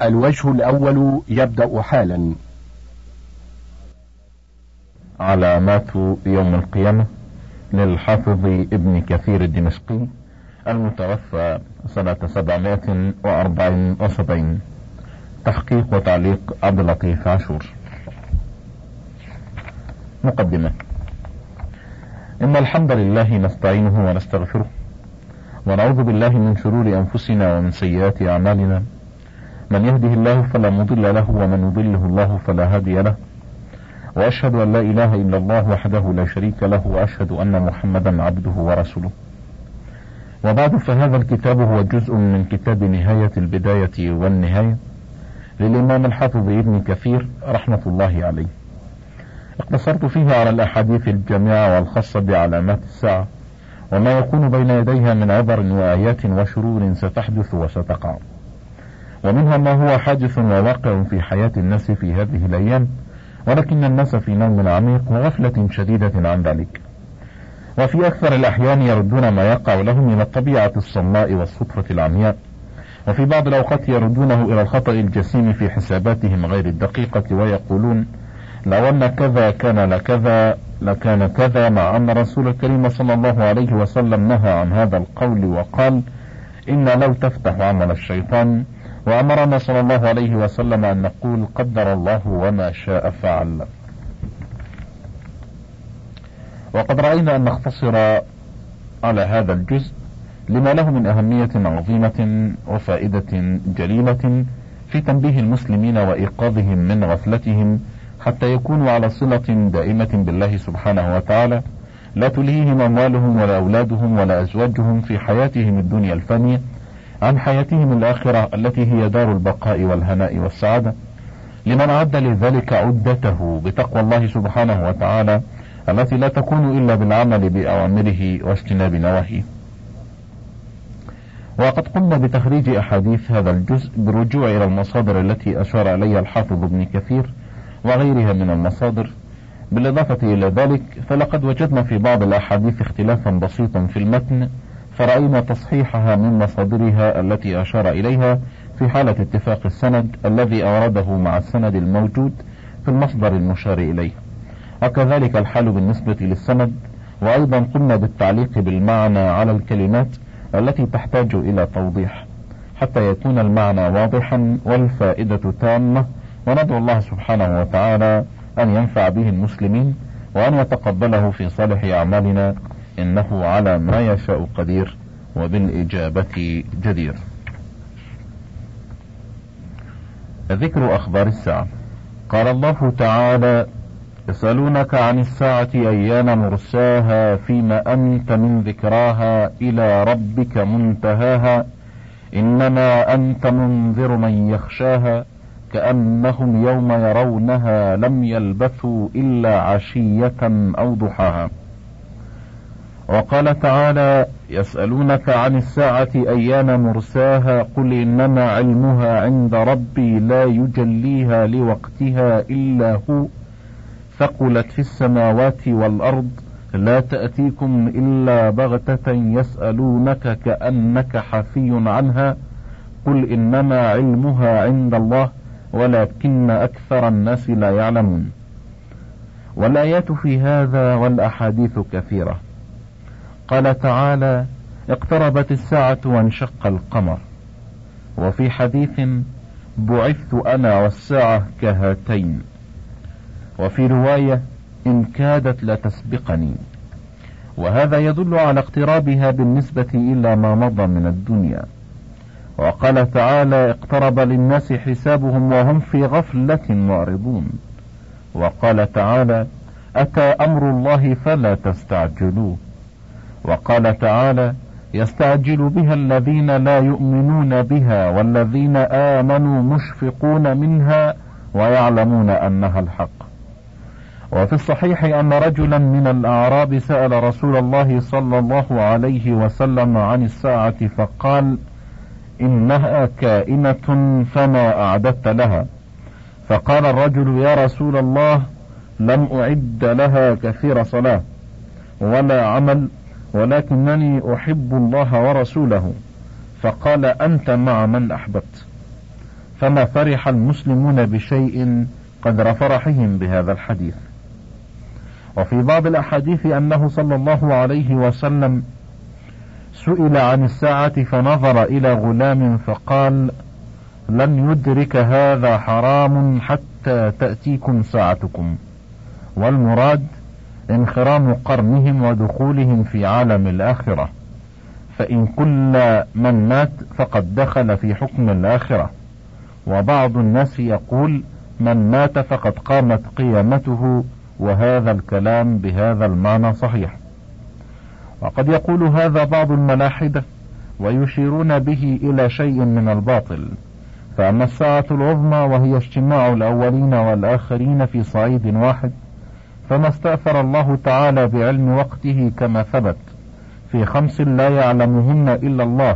الوجه الأول يبدأ حالا. علامات يوم القيامة للحافظ ابن كثير الدمشقي المتوفى سنة 774. تحقيق وتعليق عبد اللطيف عاشور. مقدمة. إن الحمد لله نستعينه ونستغفره ونعوذ بالله من شرور أنفسنا ومن سيئات أعمالنا، من يهده الله فلا مضل له ومن يضله الله فلا هادي له، وأشهد أن لا إله إلا الله وحده لا شريك له، وأشهد أن محمدا عبده ورسوله. وبعد، فهذا الكتاب هو جزء من كتاب نهاية البداية والنهاية للإمام الحافظ ابن كثير رحمة الله عليه. اقتصرت فيه على الأحاديث الجامعة والخاصة بعلامات الساعة وما يكون بين يديها من عبر وآيات وشرور ستحدث وستقع، ومنها ما هو حادث وواقع في حياة الناس في هذه الأيام، ولكن الناس في نوم عميق وغفلة شديدة عن ذلك، وفي أكثر الأحيان يردون ما يقع لهم إلى الطبيعة الصماء والصدفة العمياء، وفي بعض الأوقات يردونه إلى الخطأ الجسيم في حساباتهم غير الدقيقة، ويقولون لو أن كذا كان لكذا لكان كذا، مع أن رسول الكريم صلى الله عليه وسلم نهى عن هذا القول وقال إن لو تفتح عمل الشيطان، وأمرنا صلى الله عليه وسلم أن نقول قدر الله وما شاء فعل. وقد رأينا أن نختصر على هذا الجزء لما له من أهمية عظيمة وفائدة جليلة في تنبيه المسلمين وإيقاظهم من غفلتهم، حتى يكونوا على صلة دائمة بالله سبحانه وتعالى، لا تلهيهم أموالهم ولا أولادهم ولا أزواجهم في حياتهم الدنيا الفانية عن حياتهم الآخرة التي هي دار البقاء والهناء والسعادة، لمن عد لذلك عدته بتقوى الله سبحانه وتعالى التي لا تكون إلا بالعمل بأوامره واجتناب نواهيه. وقد قمنا بتخريج أحاديث هذا الجزء بالرجوع إلى المصادر التي أشار إليها الحافظ ابن كثير وغيرها من المصادر. بالإضافة إلى ذلك فلقد وجدنا في بعض الأحاديث اختلافا بسيطا في المتن، فرأينا تصحيحها من مصادرها التي أشار إليها في حالة اتفاق السند الذي أورده مع السند الموجود في المصدر المشار إليه، وكذلك الحال بالنسبة للسند. وأيضا قمنا بالتعليق بالمعنى على الكلمات التي تحتاج إلى توضيح حتى يكون المعنى واضحا والفائدة تامة، وندعو الله سبحانه وتعالى أن ينفع به المسلمين وأن يتقبله في صالح أعمالنا، إنه على ما يشاء قدير وبالإجابة جدير. ذكر أخبار الساعة. قال الله تعالى: يسألونك عن الساعة أيان مرساها، فيما أنت من ذكراها، إلى ربك منتهاها، إنما أنت منذر من يخشاها، كأنهم يوم يرونها لم يلبثوا إلا عشية أو ضحاها. وقال تعالى: يسألونك عن الساعة أيان مرساها، قل إنما علمها عند ربي لا يجليها لوقتها إلا هو، ثقلت في السماوات والأرض، لا تأتيكم إلا بغتة، يسألونك كأنك حفي عنها، قل إنما علمها عند الله ولكن أكثر الناس لا يعلمون. والآيات في هذا والأحاديث كثيرة. قال تعالى: اقتربت الساعة وانشق القمر. وفي حديث: بعثت أنا والساعة كهاتين. وفي رواية: إن كادت لتسبقني. وهذا يدل على اقترابها بالنسبة إلى ما مضى من الدنيا. وقال تعالى: اقترب للناس حسابهم وهم في غفلة معرضون. وقال تعالى: أتى أمر الله فلا تستعجلوه. وقال تعالى: يستعجل بها الذين لا يؤمنون بها والذين آمنوا مشفقون منها ويعلمون أنها الحق. وفي الصحيح أن رجلا من الأعراب سأل رسول الله صلى الله عليه وسلم عن الساعة فقال: إنها كائنة فما أعددت لها؟ فقال الرجل: يا رسول الله، لم أعد لها كثير صلاة ولا عمل، ولكنني أحب الله ورسوله. فقال: أنت مع من أحببت. فما فرح المسلمون بشيء قدر فرحهم بهذا الحديث. وفي بعض الأحاديث أنه صلى الله عليه وسلم سئل عن الساعة فنظر إلى غلام فقال: لن يدرك هذا حرام حتى تأتيكم ساعتكم، والمراد انخرام قرنهم ودخولهم في عالم الآخرة، فإن كل من مات فقد دخل في حكم الآخرة. وبعض الناس يقول: من مات فقد قامت قيامته، وهذا الكلام بهذا المعنى صحيح. وقد يقول هذا بعض الملاحدة ويشيرون به إلى شيء من الباطل. فأما الساعة العظمى وهي اجتماع الأولين والآخرين في صعيد واحد، فما استأثر الله تعالى بعلم وقته كما ثبت في 5 لا يعلمهن إلا الله،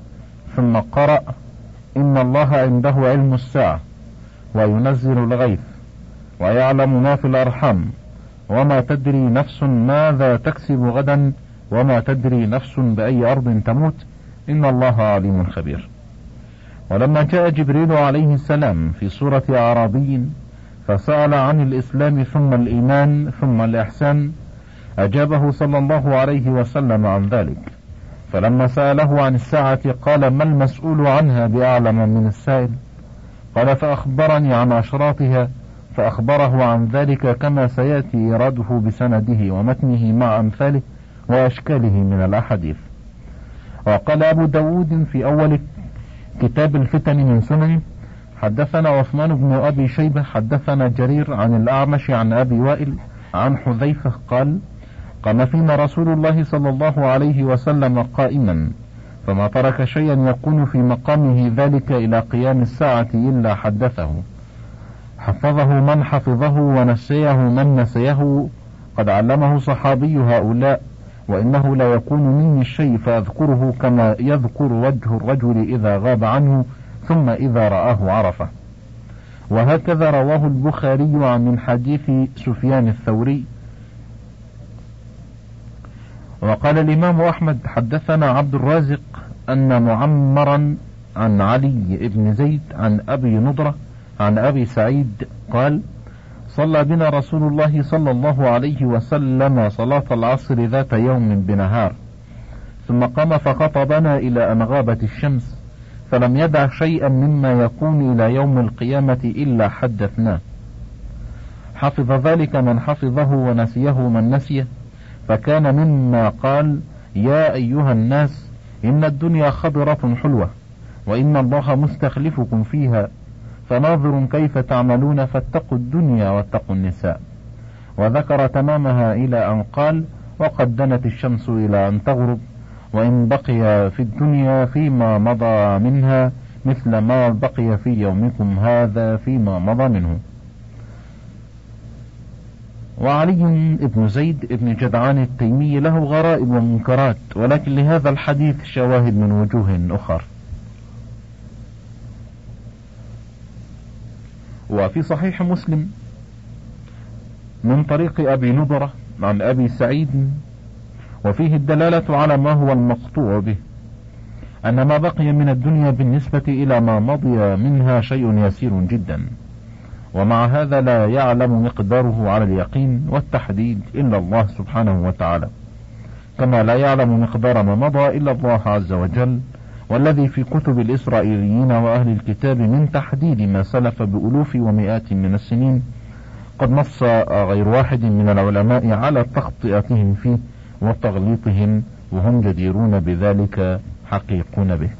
ثم قرأ: إن الله عنده علم الساعة وينزل الغيث ويعلم ما في الأرحام وما تدري نفس ماذا تكسب غدا وما تدري نفس بأي أرض تموت إن الله عليم خبير. ولما جاء جبريل عليه السلام في صورة أعرابي فسأل عن الإسلام ثم الإيمان ثم الإحسان، أجابه صلى الله عليه وسلم عن ذلك. فلما سأله عن الساعة قال: ما المسؤول عنها بأعلم من السائل؟ قال: فأخبرني عن أشراطها، فأخبره عن ذلك كما سيأتي إراده بسنده ومتنه مع أمثاله وأشكاله من الأحاديث. وقال أبو داود في أول كتاب الفتن من سننه: حدثنا عثمان بن أبي شيبة حدثنا جرير عن الأعمش عن أبي وائل عن حذيفة قال: قام فينا رسول الله صلى الله عليه وسلم قائما، فما ترك شيئا يكون في مقامه ذلك إلى قيام الساعة إلا حدثه، حفظه من حفظه ونسيه من نسيه، قد علمه صحابي هؤلاء، وإنه لا يكون مني الشيء فأذكره كما يذكر وجه الرجل إذا غاب عنه ثم إذا رآه عرفه. وهكذا رواه البخاري من حديث سفيان الثوري. وقال الإمام أحمد: حدثنا عبد الرازق أن معمرا عن علي بن زيد عن أبي نضرة عن أبي سعيد قال: صلى بنا رسول الله صلى الله عليه وسلم صلاة العصر ذات يوم بنهار، ثم قام فخطبنا إلى أن غابت الشمس، فلم يدع شيئا مما يكون إلى يوم القيامة إلا حدثناه. حفظ ذلك من حفظه ونسيه من نسيه، فكان مما قال: يا أيها الناس إن الدنيا خضرة حلوة، وإن الله مستخلفكم فيها، فناظر كيف تعملون، فاتقوا الدنيا واتقوا النساء. وذكر تمامها إلى أن قال: وقد دنت الشمس إلى أن تغرب، وإن بقي في الدنيا فيما مضى منها مثل ما بقي في يومكم هذا فيما مضى منه. وعلي بن زيد بن جدعان التيمي له غرائب ومنكرات، ولكن لهذا الحديث شواهد من وجوه أخر. وفي صحيح مسلم من طريق أبي نضرة عن أبي سعيد، وفيه الدلالة على ما هو المقطوع به، أن ما بقي من الدنيا بالنسبة إلى ما مضي منها شيء يسير جدا، ومع هذا لا يعلم مقداره على اليقين والتحديد إلا الله سبحانه وتعالى، كما لا يعلم مقدار ما مضى إلا الله عز وجل، والذي في كتب الإسرائيليين وأهل الكتاب من تحديد ما سلف بألوف ومئات من السنين، قد نص غير واحد من العلماء على تخطئتهم فيه وتغليطهم، وهم جديرون بذلك حقيقون به.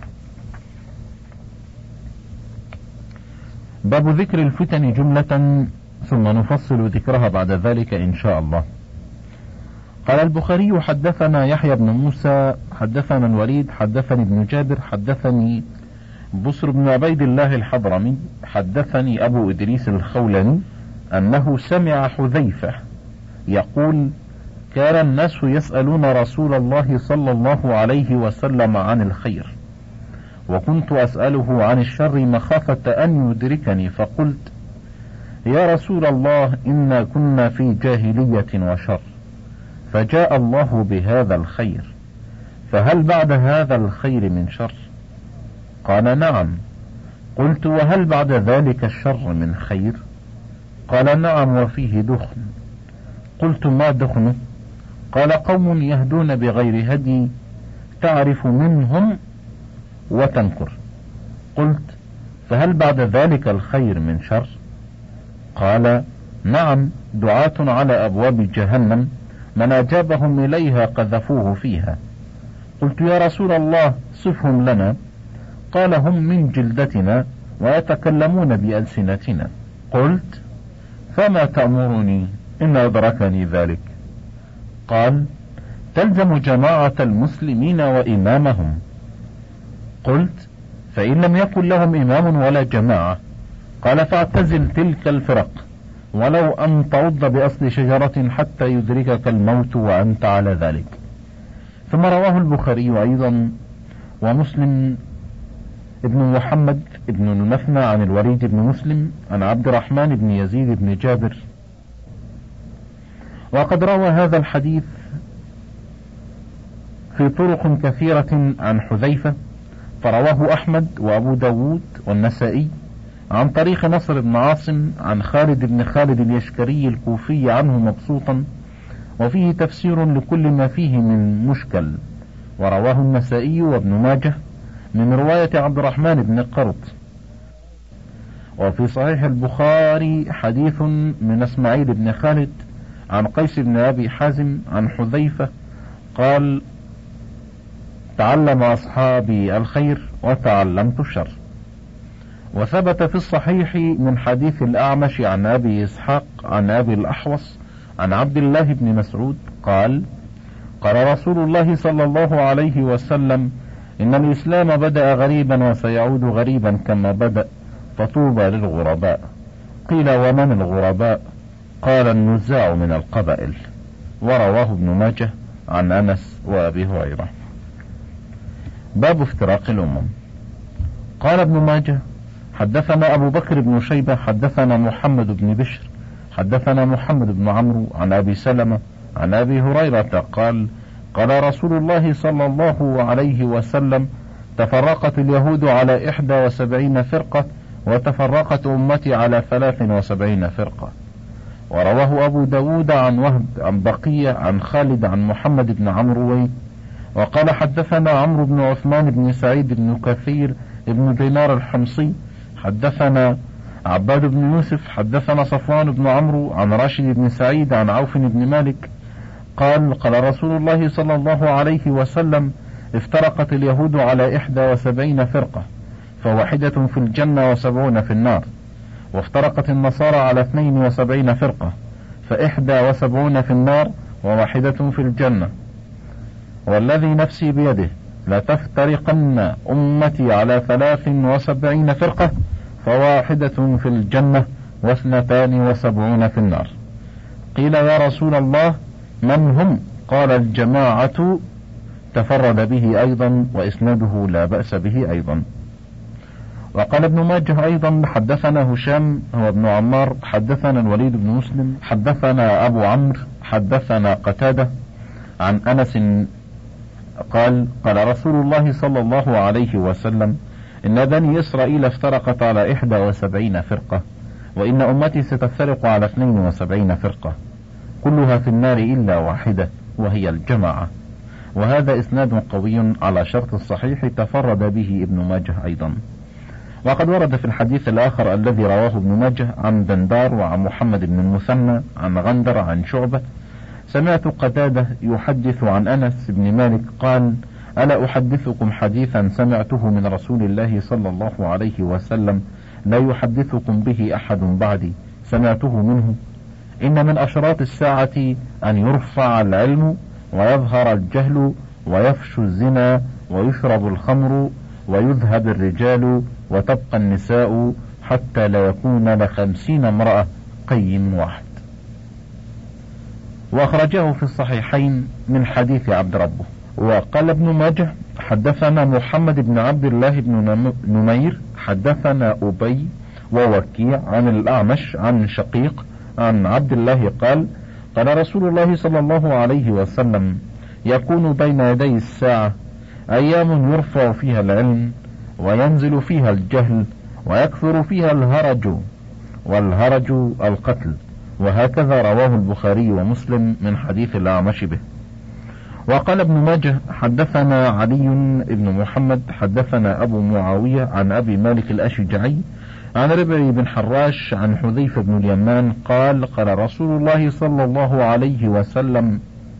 باب ذكر الفتن جملة، ثم نفصل ذكرها بعد ذلك إن شاء الله. قال البخاري: حدثنا يحيى بن موسى حدثنا الوليد حدثني ابن جابر حدثني بصر بن عبيد الله الحضرمي حدثني أبو إدريس الخولاني أنه سمع حذيفة يقول: كان الناس يسألون رسول الله صلى الله عليه وسلم عن الخير، وكنت أسأله عن الشر مخافة أن يدركني، فقلت: يا رسول الله إنا كنا في جاهلية وشر، فجاء الله بهذا الخير، فهل بعد هذا الخير من شر؟ قال: نعم. قلت: وهل بعد ذلك الشر من خير؟ قال: نعم، وفيه دخن. قلت: ما دخنه؟ قال: قوم يهدون بغير هدي تعرف منهم وتنكر. قلت: فهل بعد ذلك الخير من شر؟ قال: نعم، دعاة على أبواب جهنم من أجابهم إليها قذفوه فيها. قلت: يا رسول الله صفهم لنا. قال: هم من جلدتنا ويتكلمون بألسنتنا. قلت: فما تأمرني إن أدركني ذلك؟ قال: تلزم جماعة المسلمين وإمامهم. قلت: فإن لم يكن لهم إمام ولا جماعة؟ قال: فاعتزل تلك الفرق ولو أن تعض بأصل شجرة حتى يدركك الموت وأنت على ذلك. ثم رواه البخاري أيضا ومسلم ابن محمد ابن المثنى عن الوليد بن مسلم عن عبد الرحمن بن يزيد بن جابر. وقد روى هذا الحديث في طرق كثيرة عن حذيفة، فرواه أحمد وأبو داود والنسائي عن طريق نصر بن عاصم عن خالد بن خالد اليشكري الكوفي عنه مبسوطا، وفيه تفسير لكل ما فيه من مشكل. ورواه النسائي وابن ماجه من رواية عبد الرحمن بن قرط. وفي صحيح البخاري حديث من اسماعيل بن خالد عن قيس بن أبي حازم عن حذيفة قال: تعلم أصحابي الخير وتعلمت الشر. وثبت في الصحيح من حديث الأعمش عن أبي إسحاق عن أبي الأحوص عن عبد الله بن مسعود قال: قال رسول الله صلى الله عليه وسلم: إن الإسلام بدأ غريبا وسيعود غريبا كما بدأ، فطوبى للغرباء. قيل: ومن الغرباء؟ قال: النزاع من القبائل. ورواه ابن ماجه عن أنس وأبي هريرة. باب افتراق الأمم. قال ابن ماجه: حدثنا أبو بكر بن شيبة حدثنا محمد بن بشر حدثنا محمد بن عمرو عن أبي سلمة عن أبي هريرة قال: قال رسول الله صلى الله عليه وسلم: تفرقت اليهود على 71 فرقة، وتفرقت أمتي على 73 فرقة. ورواه أبو داود عن وهب عن بقية عن خالد عن محمد بن عمرو. وقال: حدثنا عمرو بن عثمان بن سعيد بن كثير بن دينار الحمصي حدثنا عباد بن يوسف حدثنا صفوان بن عمرو عن راشد بن سعيد عن عوف بن مالك قال: قال رسول الله صلى الله عليه وسلم: افترقت اليهود على 71 فرقة، فواحدة في الجنة و70 في النار. وافترقت النصارى على 72 فرقة، ف71 في النار وواحدة في الجنة. والذي نفسي بيده لتفترقن أمتي على 73 فرقة، فواحدة في الجنة و72 في النار. قيل: يا رسول الله من هم؟ قال: الجماعة. تفرد به أيضا وإسناده لا بأس به أيضا. وقال ابن ماجه أيضا: حدثنا هشام هو ابن عمار حدثنا الوليد بن مسلم حدثنا أبو عمرو حدثنا قتادة عن أنس قال: قال رسول الله صلى الله عليه وسلم: إن بني إسرائيل افترقت على 71 فرقة، وإن أمتي ستفترق على 72 فرقة، كلها في النار إلا واحدة وهي الجماعة. وهذا إسناد قوي على شرط الصحيح، تفرد به ابن ماجه أيضا. وقد ورد في الحديث الآخر الذي رواه ابن ماجه عن دندار وعن محمد بن المثنى عن غندر عن شعبة: سمعت قتادة يحدث عن أنس بن مالك قال: ألا أحدثكم حديثا سمعته من رسول الله صلى الله عليه وسلم لا يحدثكم به أحد بعدي، سمعته منه: إن من أشراط الساعة أن يرفع العلم ويظهر الجهل ويفشو الزنا ويشرب الخمر ويذهب الرجال وتبقى النساء، حتى لا يكون ل50 امرأة قيم واحد. وأخرجه في الصحيحين من حديث عبد ربه. وقال ابن ماجه: حدثنا محمد بن عبد الله بن نمير حدثنا أبي ووكيع عن الأعمش عن شقيق عن عبد الله قال: قال رسول الله صلى الله عليه وسلم: يكون بين يدي الساعة أيام يرفع فيها العلم وينزل فيها الجهل ويكثر فيها الهرج، والهرج القتل. وهكذا رواه البخاري ومسلم من حديث الأعمش به. وقال ابن ماجه: حدثنا علي بن محمد حدثنا أبو معاوية عن أبي مالك الأشجعي عن ربعي بن حراش عن حذيفة بن اليمان قال: قال رسول الله صلى الله عليه وسلم: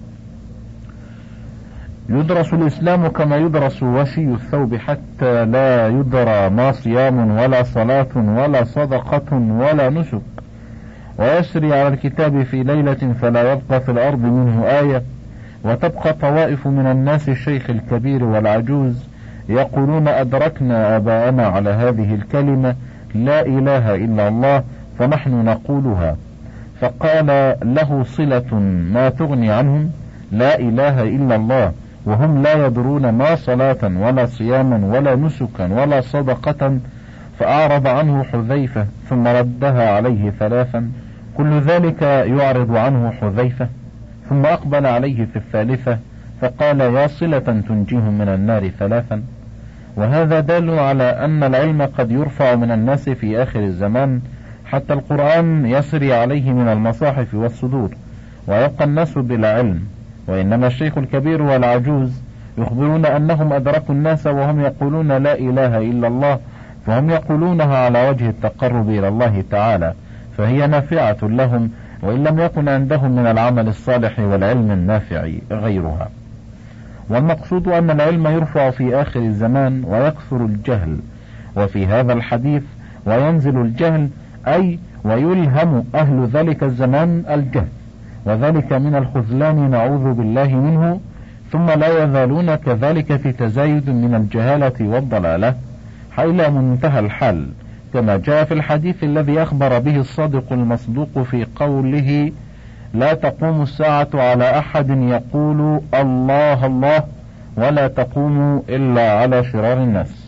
يدرس الإسلام كما يدرس وشي الثوب، حتى لا يدرى ما صيام ولا صلاة ولا صدقة ولا نسك، ويسري على الكتاب في ليلة فلا يبقى في الأرض منه آية، وتبقى طوائف من الناس الشيخ الكبير والعجوز يقولون: أدركنا آباءنا على هذه الكلمة لا إله إلا الله، فنحن نقولها. فقال له صلة: ما تغني عنهم لا إله إلا الله وهم لا يدرون ما صلاة ولا صياما ولا نسكا ولا صدقة؟ فأعرض عنه حذيفة ثم ردها عليه ثلاثا، كل ذلك يعرض عنه حذيفة، ثم أقبل عليه في الثالثة فقال: يا صلة تنجيهم من النار ثلاثا. وهذا دال على أن العلم قد يرفع من الناس في آخر الزمان، حتى القرآن يسري عليه من المصاحف والصدور، ويبقى الناس بلا علم. وإنما الشيخ الكبير والعجوز يخبرون أنهم أدركوا الناس وهم يقولون لا إله إلا الله، فهم يقولونها على وجه التقرب إلى الله تعالى، فهي نافعة لهم، وإن لم يكن عندهم من العمل الصالح والعلم النافع غيرها. والمقصود أن العلم يرفع في آخر الزمان ويكثر الجهل، وفي هذا الحديث وينزل الجهل أي ويلهم أهل ذلك الزمان الجهل، وذلك من الخذلان نعوذ بالله منه، ثم لا يزالون كذلك في تزايد من الجهالة والضلالة إلى منتهى الحال، كما جاء في الحديث الذي أخبر به الصادق المصدوق في قوله: لا تقوم الساعة على أحد يقول الله الله، ولا تقوم إلا على شرار الناس.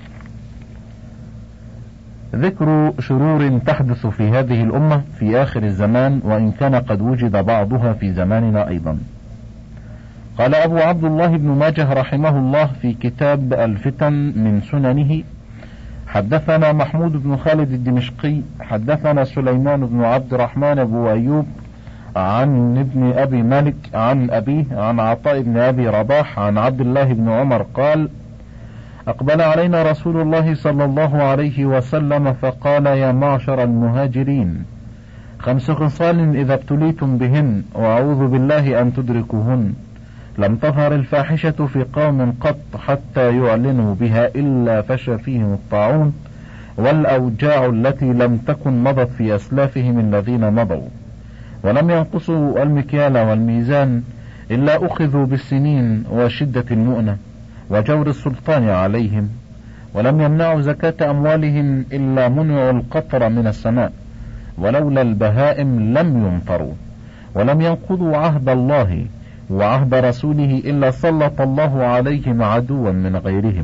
ذكر شرور تحدث في هذه الأمة في آخر الزمان، وإن كان قد وجد بعضها في زماننا أيضا. قال أبو عبد الله بن ماجه رحمه الله في كتاب الفتن من سننه: حدثنا محمود بن خالد الدمشقي حدثنا سليمان بن عبد الرحمن أبو أيوب عن ابن أبي مالك عن أبيه عن عطاء بن أبي رباح عن عبد الله بن عمر قال: أقبل علينا رسول الله صلى الله عليه وسلم فقال: يا معشر المهاجرين، 5 خصال إذا ابتليتم بهن وأعوذ بالله أن تدركوهن، لم تظهر الفاحشة في قوم قط حتى يعلنوا بها إلا فشى فيهم الطاعون والأوجاع التي لم تكن مضت في أسلافهم الذين مضوا، ولم ينقصوا المكيال والميزان إلا أخذوا بالسنين وشدة المؤنة وجور السلطان عليهم، ولم يمنعوا زكاة أموالهم إلا منعوا القطر من السماء، ولولا البهائم لم يمطروا، ولم ينقضوا عهد الله وعهد رسوله إلا سلط الله عليهم عدوا من غيرهم،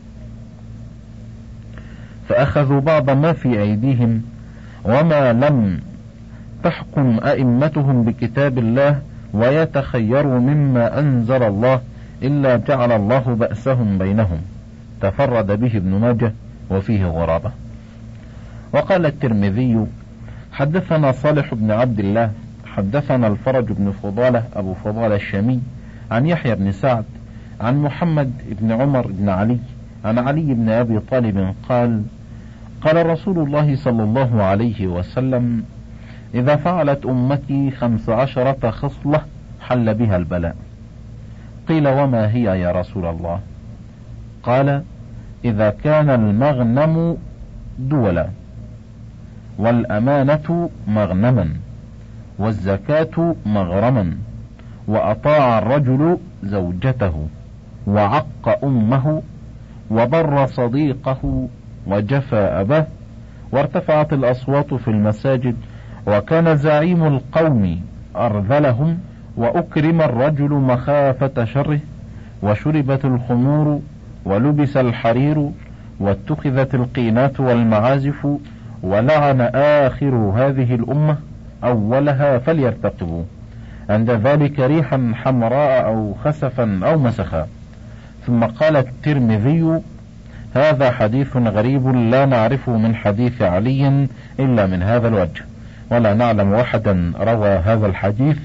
فأخذوا بعض ما في أيديهم، وما لم تحكم أئمتهم بكتاب الله ويتخيروا مما أنزل الله إلا جعل الله بأسهم بينهم. تفرد به ابن ماجه وفيه غرابة. وقال الترمذي: حدثنا صالح بن عبد الله حدثنا الفرج بن فضالة أبو فضالة الشامي عن يحيى بن سعد عن محمد بن عمر بن علي عن علي بن أبي طالب قال: قال رسول الله صلى الله عليه وسلم: إذا فعلت أمتي 15 خصلة حل بها البلاء. قيل: وما هي يا رسول الله؟ قال: إذا كان المغنم دولا، والأمانة مغنما، والزكاة مغرما، وأطاع الرجل زوجته، وعق أمه، وبر صديقه، وجفى أباه، وارتفعت الأصوات في المساجد، وكان زعيم القوم أرذلهم، وأكرم الرجل مخافة شره، وشربت الخمور، ولبس الحرير، واتخذت القينات والمعازف، ولعن آخر هذه الأمة أولها فليرتقبوا عند ذلك ريحا حمراء أو خسفا أو مسخا. ثم قال الترمذي: هذا حديث غريب لا نعرفه من حديث علي إلا من هذا الوجه، ولا نعلم أحدا روى هذا الحديث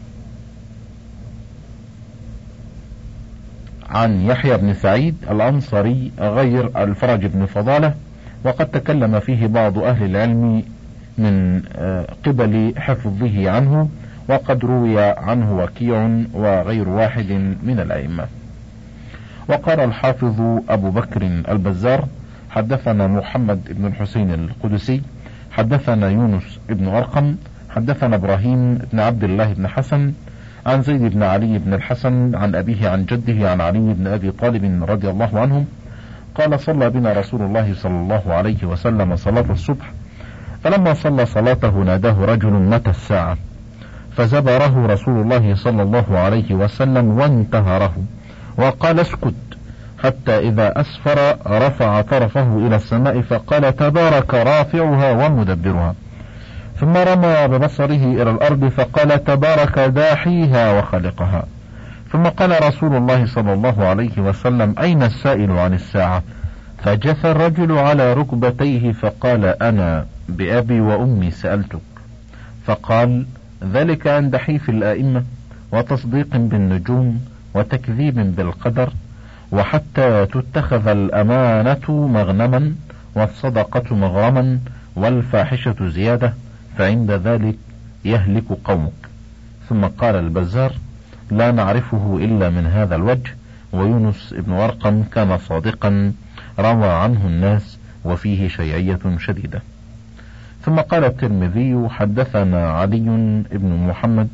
عن يحيى بن سعيد الأنصاري غير الفرج بن فضالة، وقد تكلم فيه بعض أهل العلم من قبل حفظه عنه، وقد روي عنه وكيع وغير واحد من الأئمة. وقال الحافظ أبو بكر البزار: حدثنا محمد بن الحسين القدسي، حدثنا يونس بن أرقم، حدثنا إبراهيم بن عبد الله بن حسن عن زيد بن علي بن الحسن عن أبيه عن جده عن علي بن أبي طالب رضي الله عنهم قال: صلى بنا رسول الله صلى الله عليه وسلم صلاة الصبح، فلما صلى صلاته ناداه رجل: متى الساعة؟ فزبره رسول الله صلى الله عليه وسلم وانتهره وقال: اسكت، حتى إذا أسفر رفع طرفه إلى السماء فقال: تبارك رافعها ومدبرها، ثم رمى ببصره إلى الأرض فقال: تبارك داحيها وخلقها، ثم قال رسول الله صلى الله عليه وسلم: أين السائل عن الساعة؟ فجثى الرجل على ركبتيه فقال: أنا بأبي وأمي سألتك. فقال: ذلك عند حيف الآئمة وتصديق بالنجوم وتكذيب بالقدر، وحتى تتخذ الأمانة مغنما والصدقة مغرما والفاحشة زيادة، فعند ذلك يهلك قومك. ثم قال البزار: لا نعرفه إلا من هذا الوجه، ويونس بن أرقم كان صادقا روى عنه الناس وفيه شيعية شديدة. ثم قال الترمذي: حدثنا علي بن محمد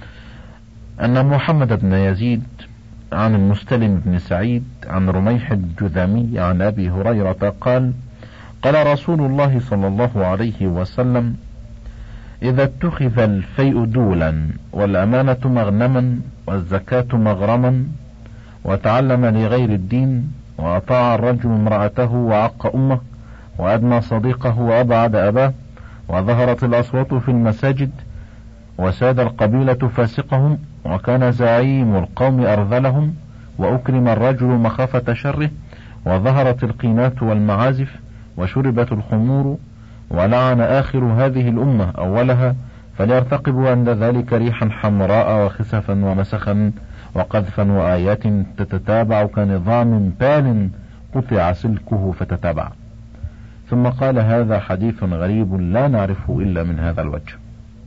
أن محمد بن يزيد عن المستلم بن سعيد عن رميح الجذامي عن أبي هريرة قال: قال رسول الله صلى الله عليه وسلم: إذا اتخذ الفيء دولا والأمانة مغنما والزكاة مغرما وتعلم لغير الدين وأطاع الرجل امرأته وعق أمه وأدنى صديقه وأبعد أباه وظهرت الأصوات في المساجد وساد القبيلة فاسقهم وكان زعيم القوم أرذلهم وأكرم الرجل مخافة شره وظهرت القينات والمعازف وشربت الخمور ولعن آخر هذه الأمة أولها، فليرتقبوا عند ذلك ريحا حمراء وخسفا ومسخا وقذفا وآيات تتتابع كنظام بال قطع سلكه فتتابع. ثم قال: هذا حديث غريب لا نعرفه إلا من هذا الوجه.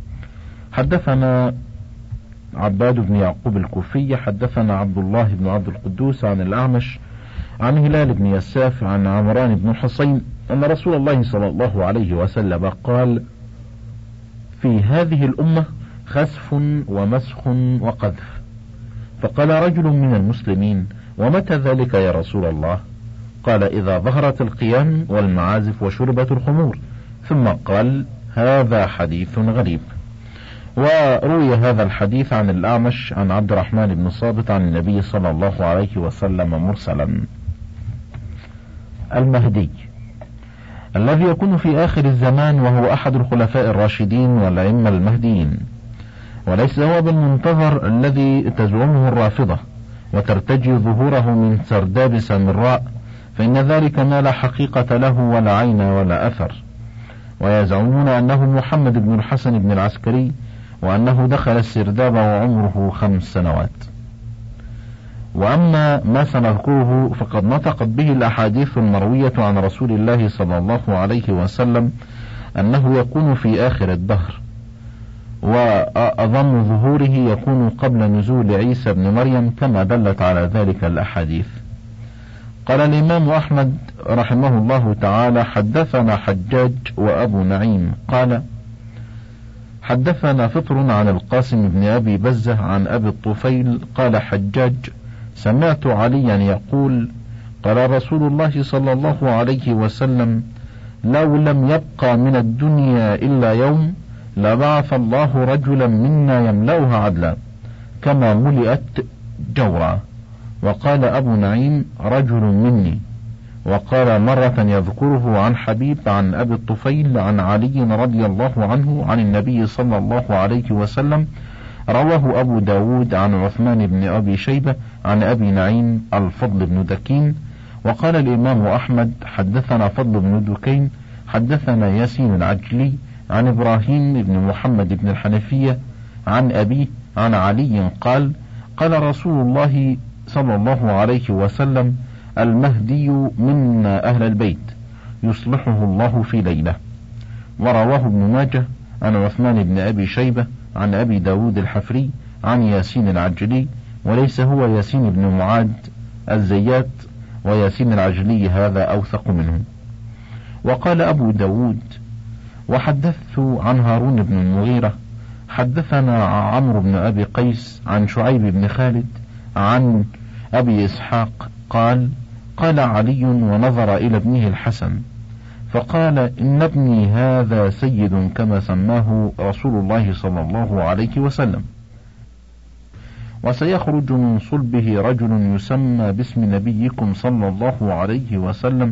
حدثنا عباد بن يعقوب الكوفي حدثنا عبد الله بن عبد القدوس عن الأعمش عن هلال بن يساف عن عمران بن حسين أن رسول الله صلى الله عليه وسلم قال: في هذه الأمة خسف ومسخ وقذف. فقال رجل من المسلمين: ومتى ذلك يا رسول الله؟ قال: إذا ظهرت القيان والمعازف وشربت الخمور. ثم قال: هذا حديث غريب. وروي هذا الحديث عن الأعمش عن عبد الرحمن بن صابت عن النبي صلى الله عليه وسلم مرسلا. المهدي الذي يكون في آخر الزمان، وهو أحد الخلفاء الراشدين والأئمة المهديين، وليس هو بالمنتظر الذي تزعمه الرافضة وترتجي ظهوره من سرداب سامراء، فإن ذلك ما لا حقيقة له ولا عين ولا أثر، ويزعمون أنه محمد بن الحسن بن العسكري، وأنه دخل السرداب وعمره 5 سنوات. وأما ما سنذكره فقد نطقت به الأحاديث المروية عن رسول الله صلى الله عليه وسلم أنه يكون في آخر الدهر، وأظن ظهوره يكون قبل نزول عيسى بن مريم كما دلت على ذلك الأحاديث. قال الإمام أحمد رحمه الله تعالى: حدثنا حجاج وأبو نعيم قال: حدثنا فطر عن القاسم بن أبي بزة عن أبي الطفيل قال حجاج: سمعت عليا يقول: قال رسول الله صلى الله عليه وسلم: لو لم يبقى من الدنيا إلا يوم لبعث الله رجلا منا يملأها عدلا كما ملئت جورا. وقال أبو نعيم: رجل مني. وقال مرة يذكره عن حبيب عن أبي الطفيل عن علي رضي الله عنه عن النبي صلى الله عليه وسلم، رواه أبو داود عن عثمان بن أبي شيبة عن أبي نعيم الفضل بن دكين، وقال الإمام أحمد حدثنا فضل بن دكين حدثنا ياسين العجلي عن إبراهيم بن محمد بن الحنفية عن أبيه عن علي قال قال رسول الله صلى الله عليه وسلم المهدي منا أهل البيت يصلحه الله في ليلة. ورواه ابن ماجه عن عثمان بن أبي شيبة عن أبي داود الحفري عن ياسين العجلي، وليس هو ياسين بن معاد الزيات، وياسين العجلي هذا أوثق منه. وقال أبو داود وحدثت عن هارون بن المغيرة حدثنا عمرو بن أبي قيس عن شعيب بن خالد عن أبي إسحاق قال قال علي ونظر إلى ابنه الحسن فقال إن ابني هذا سيد كما سماه رسول الله صلى الله عليه وسلم، وسيخرج من صلبه رجل يسمى باسم نبيكم صلى الله عليه وسلم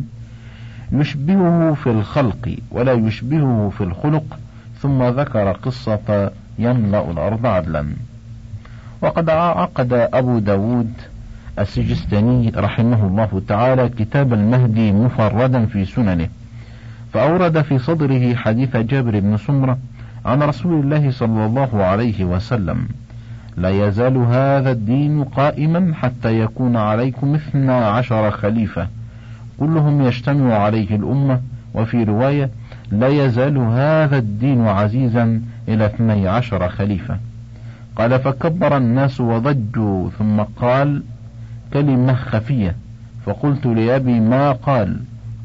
يشبهه في الخلق ولا يشبهه في الخلق، ثم ذكر قصة يملأ الأرض عدلا. وقد عقد أبو داود السجستاني رحمه الله تعالى كتاب المهدي مفردا في سننه، فأورد في صدره حديث جابر بن سمرة عن رسول الله صلى الله عليه وسلم لا يزال هذا الدين قائما حتى يكون عليكم 12 خليفة كلهم يجتمع عليه الأمة، وفي رواية لا يزال هذا الدين عزيزا إلى 12 خليفة. قال فكبر الناس وضجوا، ثم قال كلمة خفية، فقلت لأبي ما قال؟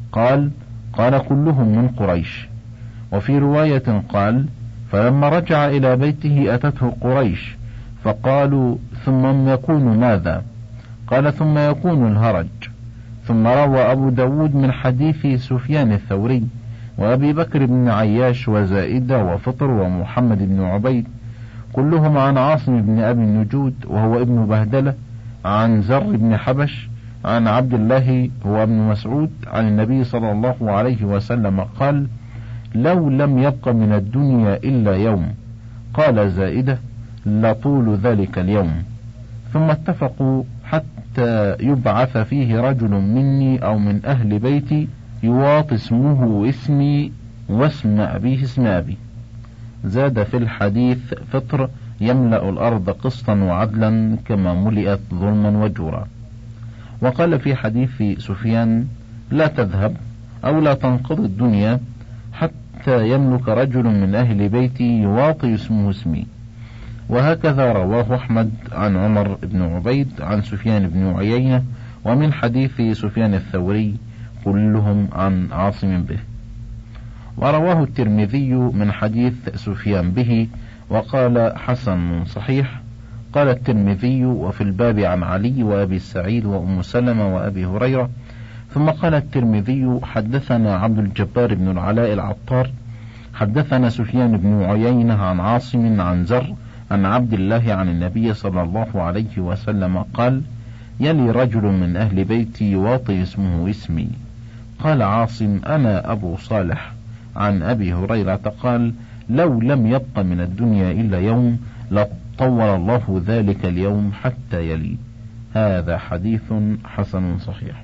قال كلهم من قريش. وفي رواية قال فلما رجع إلى بيته أتته قريش فقالوا ثم يكون ماذا؟ قال ثم يكون الهرج. ثم روى أبو داود من حديث سفيان الثوري وأبي بكر بن عياش وزائدة وفطر ومحمد بن عبيد كلهم عن عاصم بن أبي النجود وهو ابن بهدلة عن زر بن حبش عن عبد الله هو ابن مسعود عن النبي صلى الله عليه وسلم قال لو لم يبق من الدنيا إلا يوم، قال زائدة لطول ذلك اليوم. ثم اتفقوا حتى يبعث فيه رجل مني أو من أهل بيتي يواطي اسمه اسمي واسم أبيه اسم أبي. زاد في الحديث فطر يملأ الأرض قسطا وعدلا كما ملئت ظلما وجورا. وقال في حديث سفيان لا تذهب أو لا تنقضي الدنيا حتى يملك رجل من أهل بيتي يواطي اسمه اسمي. وهكذا رواه أحمد عن عمر بن عبيد عن سفيان بن عيينة ومن حديث سفيان الثوري كلهم عن عاصم به. ورواه الترمذي من حديث سفيان به وقال حسن صحيح. قال الترمذي وفي الباب عن علي وأبي سعيد وأم سلمة وأبي هريرة. ثم قال الترمذي حدثنا عبد الجبار بن العلاء العطار حدثنا سفيان بن عيينة عن عاصم عن زر عن عبد الله عن النبي صلى الله عليه وسلم قال يلي رجل من أهل بيتي يواطي اسمه اسمي. قال عاصم أنا أبو صالح. عن أبي هريرة قال لو لم يبق من الدنيا إلا يوم لطول الله ذلك اليوم حتى يلي. هذا حديث حسن صحيح.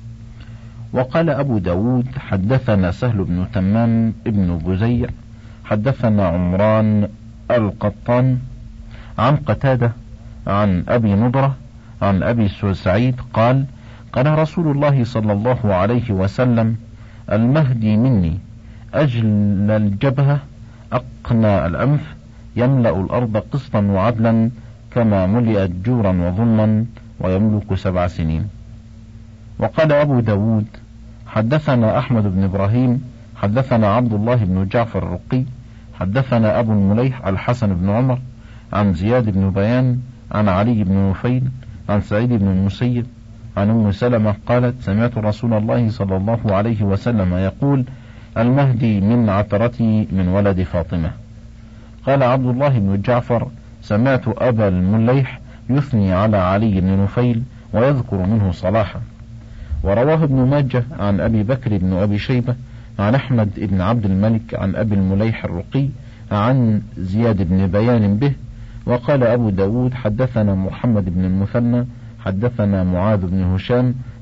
وقال أبو داود حدثنا سهل بن تمام ابن بزيع حدثنا عمران القطان عن قتادة عن أبي نضرة عن أبي سعيد قال قال رسول الله صلى الله عليه وسلم المهدي مني أجل الجبهة أقنى الأنف يملأ الأرض قسطا وعدلا كما ملئت جورا وظلما ويملك 7 سنين. وقال أبو داود حدثنا أحمد بن إبراهيم حدثنا عبد الله بن جعفر الرقي حدثنا أبو المليح الحسن بن عمر عن زياد بن بيان عن علي بن نفيل عن سعيد بن المسيب عن أم سلمة قالت سمعت رسول الله صلى الله عليه وسلم يقول المهدي من عترتي من ولد فاطمة. قال عبد الله بن جعفر سمعت أبا المليح يثني على علي بن نفيل ويذكر منه صلاحا. ورواه ابن ماجه عن أبي بكر بن أبي شيبة عن أحمد بن عبد الملك عن أبي المليح الرقي عن زياد بن بيان به. وقال أبو داود حدثنا محمد بن المثنى حدثنا معاذ بن هشام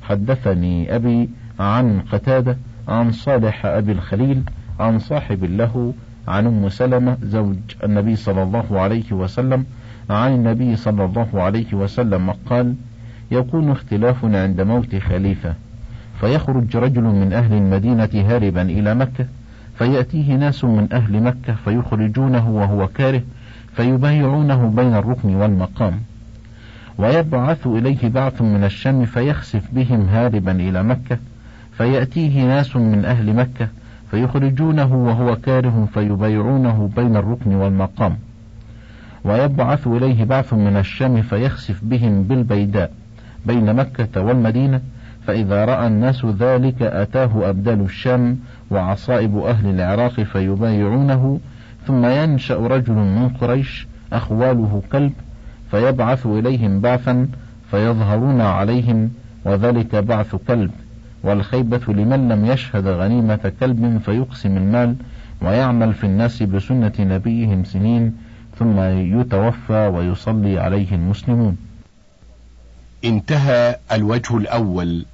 حدثني أبي عن قتادة عن صالح أبي الخليل عن صاحب له عن أم سلمة زوج النبي صلى الله عليه وسلم عن النبي صلى الله عليه وسلم قال: يكون اختلاف عند موت خليفة، فيخرج رجل من أهل المدينة هاربا إلى مكة، فيأتيه ناس من أهل مكة فيخرجونه وهو كاره، فيبايعونه بين الركن والمقام، ويبعث إليه بعث من الشام فيخسف بهم هاربا إلى مكة، فيأتيه ناس من أهل مكة فيخرجونه وهو كاره، فيبايعونه بين الركن والمقام، ويبعث إليه بعث من الشام فيخسف بهم بالبيداء بين مكة والمدينة، فإذا رأى الناس ذلك أتاه أبدال الشام وعصائب أهل العراق فيبايعونه، ثم ينشأ رجل من قريش أخواله كلب فيبعث إليهم بعثا فيظهرون عليهم، وذلك بعث كلب، والخيبة لمن لم يشهد غنيمة كلب، فيقسم المال ويعمل في الناس بسنة نبيهم سنين، ثم يتوفى ويصلي عليه المسلمون. انتهى الوجه الأول.